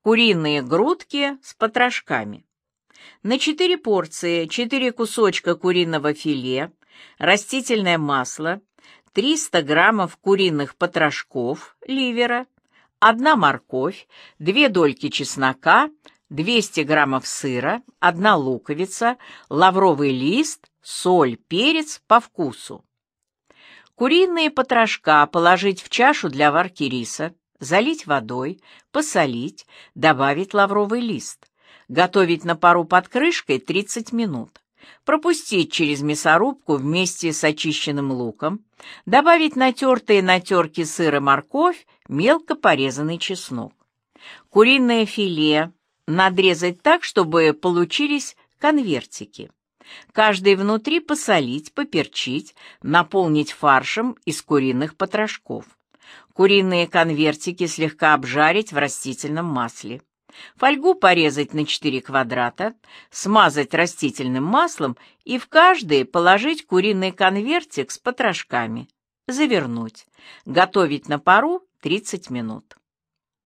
Куриные грудки с потрошками. На 4 порции 4 кусочка куриного филе, растительное масло, 300 граммов куриных потрошков, ливера, 1 морковь, 2 дольки чеснока, 200 граммов сыра, 1 луковица, лавровый лист, соль, перец по вкусу. Куриные потрошка положить в чашу для варки риса, залить водой, посолить, добавить лавровый лист. Готовить на пару под крышкой 30 минут. Пропустить через мясорубку вместе с очищенным луком. Добавить натертые на терке сыр и морковь, мелко порезанный чеснок. Куриное филе надрезать так, чтобы получились конвертики. Каждый внутри посолить, поперчить, наполнить фаршем из куриных потрошков. Куриные конвертики слегка обжарить в растительном масле. Фольгу порезать на 4 квадрата, смазать растительным маслом и в каждый положить куриный конвертик с потрошками. Завернуть. Готовить на пару 30 минут.